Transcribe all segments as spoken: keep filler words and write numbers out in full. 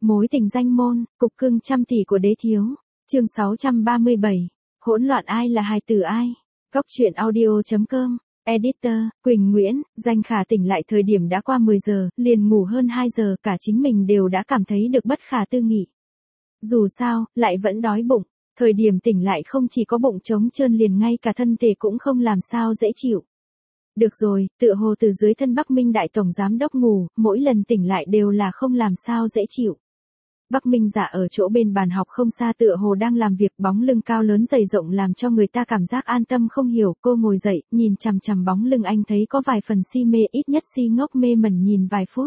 Mối tình danh môn, cục cưng trăm tỷ của đế thiếu. Chương sáu trăm ba mươi bảy. Hỗn loạn ai là hài tử ai? Góc truyện audio chấm com. Editor, Quỳnh Nguyễn. Danh Khả tỉnh lại thời điểm đã qua mười giờ, liền ngủ hơn hai giờ, cả chính mình đều đã cảm thấy được bất khả tư nghị. Dù sao, lại vẫn đói bụng. Thời điểm tỉnh lại không chỉ có bụng trống trơn liền ngay cả thân thể cũng không làm sao dễ chịu. Được rồi, tựa hồ từ dưới thân Bắc Minh đại tổng giám đốc ngủ, mỗi lần tỉnh lại đều là không làm sao dễ chịu. Bắc Minh Dạ ở chỗ bên bàn học không xa tựa hồ đang làm việc, bóng lưng cao lớn dày rộng làm cho người ta cảm giác an tâm không hiểu. Cô ngồi dậy, nhìn chằm chằm bóng lưng anh thấy có vài phần si mê, ít nhất si ngốc mê mẩn nhìn vài phút.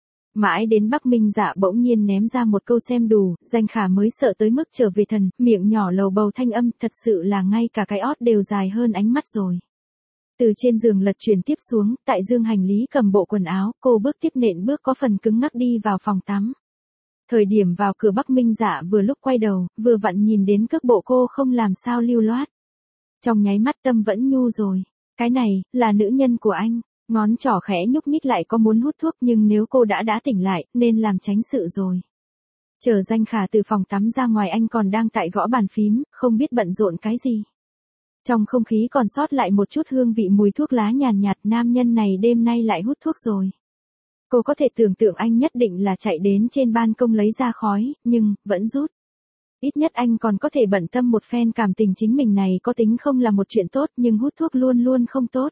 Mãi đến Bắc Minh Dạ bỗng nhiên ném ra một câu xem đủ, Danh Khả mới sợ tới mức trở về thần, miệng nhỏ lầu bầu thanh âm, thật sự là ngay cả cái ót đều dài hơn ánh mắt rồi. Từ trên giường lật chuyển tiếp xuống, tại dương hành lý cầm bộ quần áo, cô bước tiếp nện bước có phần cứng ngắc đi vào phòng tắm. Thời điểm vào cửa Bắc Minh Dạ vừa lúc quay đầu, vừa vặn nhìn đến cước bộ cô không làm sao lưu loát. Trong nháy mắt tâm vẫn nhu rồi. Cái này, là nữ nhân của anh. Ngón trỏ khẽ nhúc nhích lại có muốn hút thuốc nhưng nếu cô đã đã tỉnh lại, nên làm tránh sự rồi. Chờ Danh Khả từ phòng tắm ra ngoài anh còn đang tại gõ bàn phím, không biết bận rộn cái gì. Trong không khí còn sót lại một chút hương vị mùi thuốc lá nhàn nhạt, nam nhân này đêm nay lại hút thuốc rồi. Cô có thể tưởng tượng anh nhất định là chạy đến trên ban công lấy ra khói, nhưng, vẫn rút. Ít nhất anh còn có thể bận tâm một phen cảm tình chính mình này có tính không là một chuyện tốt nhưng hút thuốc luôn luôn không tốt.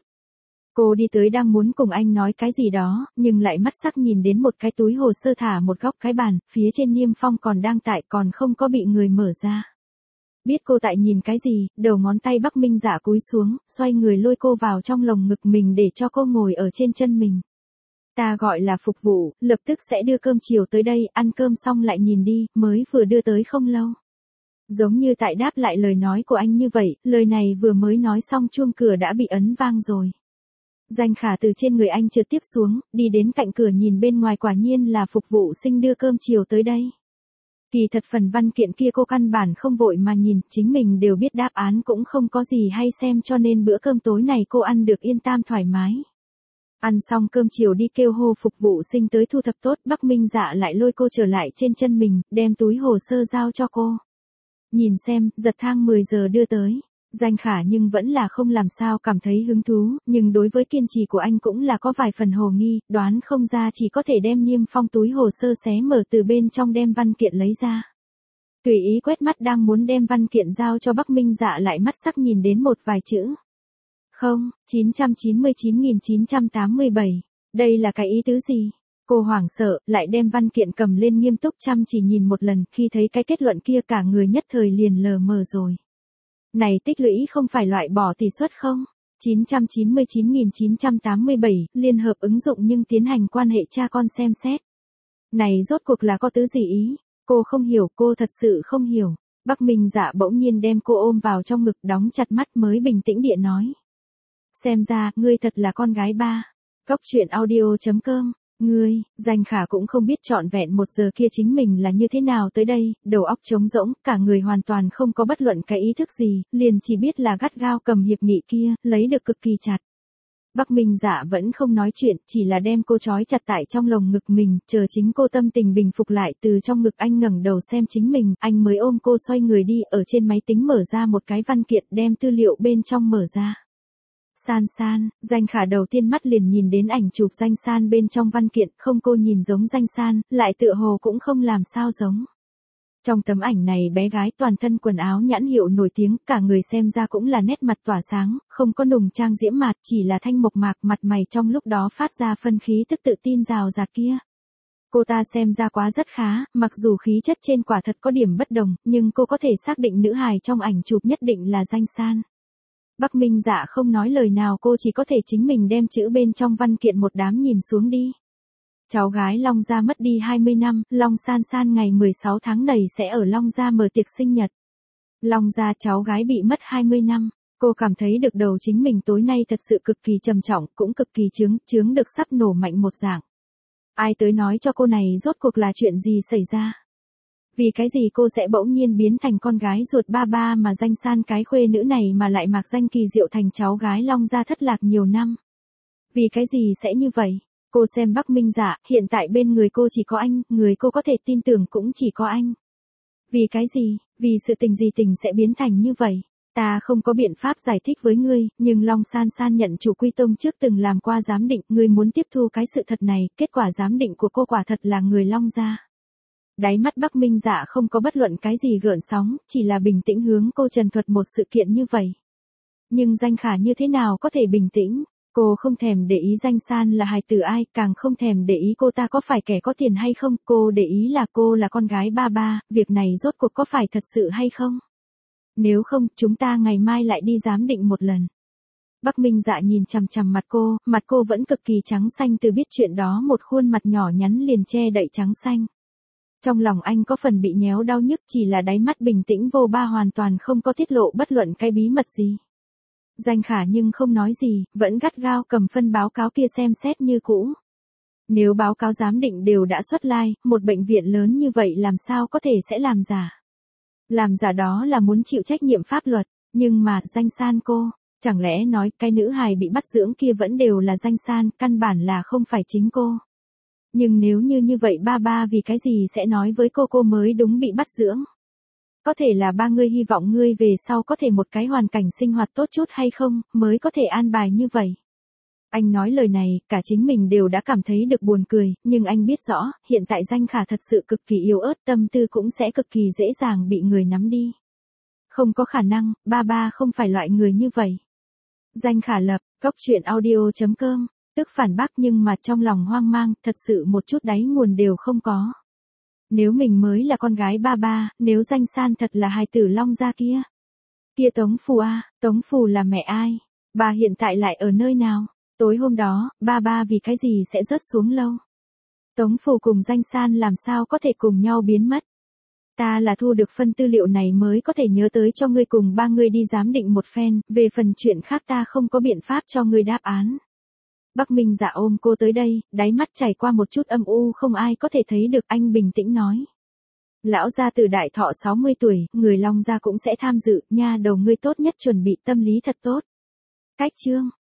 Cô đi tới đang muốn cùng anh nói cái gì đó, nhưng lại mắt sắc nhìn đến một cái túi hồ sơ thả một góc cái bàn, phía trên niêm phong còn đang tại còn không có bị người mở ra. Biết cô tại nhìn cái gì, đầu ngón tay Bắc Minh Dạ cúi xuống, xoay người lôi cô vào trong lồng ngực mình để cho cô ngồi ở trên chân mình. Ta gọi là phục vụ, lập tức sẽ đưa cơm chiều tới đây, ăn cơm xong lại nhìn đi, mới vừa đưa tới không lâu. Giống như tại đáp lại lời nói của anh như vậy, lời này vừa mới nói xong chuông cửa đã bị ấn vang rồi. Danh Khả từ trên người anh trượt tiếp xuống, đi đến cạnh cửa nhìn bên ngoài quả nhiên là phục vụ sinh đưa cơm chiều tới đây. Kỳ thật phần văn kiện kia cô căn bản không vội mà nhìn, chính mình đều biết đáp án cũng không có gì hay xem cho nên bữa cơm tối này cô ăn được yên tam thoải mái. Ăn xong cơm chiều đi kêu hô phục vụ sinh tới thu thập tốt, Bắc Minh Dạ lại lôi cô trở lại trên chân mình, đem túi hồ sơ giao cho cô. Nhìn xem, giật thang mười giờ đưa tới. Danh Khả nhưng vẫn là không làm sao cảm thấy hứng thú, nhưng đối với kiên trì của anh cũng là có vài phần hồ nghi, đoán không ra chỉ có thể đem niêm phong túi hồ sơ xé mở từ bên trong đem văn kiện lấy ra. Tùy ý quét mắt đang muốn đem văn kiện giao cho Bắc Minh Dạ lại mắt sắc nhìn đến một vài chữ. Không, chín trăm chín mươi chín nghìn chín trăm tám mươi bảy. Đây là cái ý tứ gì? Cô hoảng sợ, lại đem văn kiện cầm lên nghiêm túc chăm chỉ nhìn một lần, khi thấy cái kết luận kia cả người nhất thời liền lờ mờ rồi. Này tích lũy không phải loại bỏ tỷ suất không? chín trăm chín mươi chín nghìn chín trăm tám mươi bảy, liên hợp ứng dụng nhưng tiến hành quan hệ cha con xem xét. Này rốt cuộc là có tứ gì ý? Cô không hiểu, cô thật sự không hiểu. Bắc Minh Dạ bỗng nhiên đem cô ôm vào trong ngực đóng chặt mắt mới bình tĩnh địa nói. Xem ra, ngươi thật là con gái ba. Góc truyện audio chấm com. Ngươi, Danh Khả cũng không biết trọn vẹn một giờ kia chính mình là như thế nào tới đây, đầu óc trống rỗng, cả người hoàn toàn không có bất luận cái ý thức gì, liền chỉ biết là gắt gao cầm hiệp nghị kia, lấy được cực kỳ chặt. Bắc Minh Dạ vẫn không nói chuyện, chỉ là đem cô trói chặt tại trong lồng ngực mình, chờ chính cô tâm tình bình phục lại từ trong ngực anh ngẩng đầu xem chính mình, anh mới ôm cô xoay người đi, ở trên máy tính mở ra một cái văn kiện đem tư liệu bên trong mở ra. San San, Danh Khả đầu tiên mắt liền nhìn đến ảnh chụp Danh San bên trong văn kiện, không cô nhìn giống Danh San, lại tựa hồ cũng không làm sao giống. Trong tấm ảnh này bé gái toàn thân quần áo nhãn hiệu nổi tiếng, cả người xem ra cũng là nét mặt tỏa sáng, không có nùng trang diễm mạt, chỉ là thanh mộc mạc, mặt mày trong lúc đó phát ra phân khí tức tự tin rào rạt kia. Cô ta xem ra quá rất khá, mặc dù khí chất trên quả thật có điểm bất đồng, nhưng cô có thể xác định nữ hài trong ảnh chụp nhất định là Danh San. Bắc Minh Dạ không nói lời nào, cô chỉ có thể chính mình đem chữ bên trong văn kiện một đám nhìn xuống đi. Cháu gái Long Gia mất đi hai mươi năm, Long San San ngày mười sáu tháng này sẽ ở Long Gia mở tiệc sinh nhật. Long Gia cháu gái bị mất hai mươi năm, cô cảm thấy được đầu chính mình tối nay thật sự cực kỳ trầm trọng, cũng cực kỳ chướng, chướng được sắp nổ mạnh một dạng. Ai tới nói cho cô này rốt cuộc là chuyện gì xảy ra? Vì cái gì cô sẽ bỗng nhiên biến thành con gái ruột ba ba mà Danh San cái khuê nữ này mà lại mặc danh kỳ diệu thành cháu gái Long Gia thất lạc nhiều năm? Vì cái gì sẽ như vậy? Cô xem Bắc Minh Dạ, hiện tại bên người cô chỉ có anh, người cô có thể tin tưởng cũng chỉ có anh. Vì cái gì, vì sự tình gì tình sẽ biến thành như vậy? Ta không có biện pháp giải thích với ngươi, nhưng Long San San nhận chủ Quy Tông trước từng làm qua giám định, ngươi muốn tiếp thu cái sự thật này, kết quả giám định của cô quả thật là người Long gia. Đáy mắt Bắc Minh Dạ không có bất luận cái gì gợn sóng, chỉ là bình tĩnh hướng cô trần thuật một sự kiện như vậy. Nhưng Danh Khả như thế nào có thể bình tĩnh? Cô không thèm để ý Danh San là hài tử ai, càng không thèm để ý cô ta có phải kẻ có tiền hay không, cô để ý là cô là con gái ba ba, việc này rốt cuộc có phải thật sự hay không? Nếu không, chúng ta ngày mai lại đi giám định một lần. Bắc Minh Dạ nhìn chằm chằm mặt cô, mặt cô vẫn cực kỳ trắng xanh, từ biết chuyện đó một khuôn mặt nhỏ nhắn liền che đậy trắng xanh. Trong lòng anh có phần bị nhéo đau nhức, chỉ là đáy mắt bình tĩnh vô ba hoàn toàn không có tiết lộ bất luận cái bí mật gì. Danh Khả nhưng không nói gì, vẫn gắt gao cầm phân báo cáo kia xem xét như cũ. Nếu báo cáo giám định đều đã xuất lai, một bệnh viện lớn như vậy làm sao có thể sẽ làm giả. Làm giả đó là muốn chịu trách nhiệm pháp luật, nhưng mà Danh San cô, chẳng lẽ nói cái nữ hài bị bắt dưỡng kia vẫn đều là Danh San, căn bản là không phải chính cô. Nhưng nếu như như vậy ba ba vì cái gì sẽ nói với cô cô mới đúng bị bắt dưỡng? Có thể là ba ngươi hy vọng ngươi về sau có thể một cái hoàn cảnh sinh hoạt tốt chút hay không, mới có thể an bài như vậy. Anh nói lời này, cả chính mình đều đã cảm thấy được buồn cười, nhưng anh biết rõ, hiện tại Danh Khả thật sự cực kỳ yếu ớt, tâm tư cũng sẽ cực kỳ dễ dàng bị người nắm đi. Không có khả năng, ba ba không phải loại người như vậy. Danh Khả lập, cốc truyện audio chấm com, tức phản bác nhưng mà trong lòng hoang mang, thật sự một chút đáy nguồn đều không có. Nếu mình mới là con gái ba ba, nếu Danh San thật là hài tử Long gia kia. Kia Tống Phù a, Tống Phù là mẹ ai? Bà hiện tại lại ở nơi nào? Tối hôm đó, ba ba vì cái gì sẽ rớt xuống lâu? Tống Phù cùng Danh San làm sao có thể cùng nhau biến mất? Ta là thu được phân tư liệu này mới có thể nhớ tới cho ngươi cùng ba ngươi đi giám định một phen, về phần chuyện khác ta không có biện pháp cho ngươi đáp án. Bắc Minh Dạ ôm cô tới đây, đáy mắt chảy qua một chút âm u, không ai có thể thấy được, anh bình tĩnh nói. Lão gia từ đại thọ sáu mươi tuổi, người Long gia cũng sẽ tham dự, nha đầu ngươi tốt nhất chuẩn bị tâm lý thật tốt. Cách chương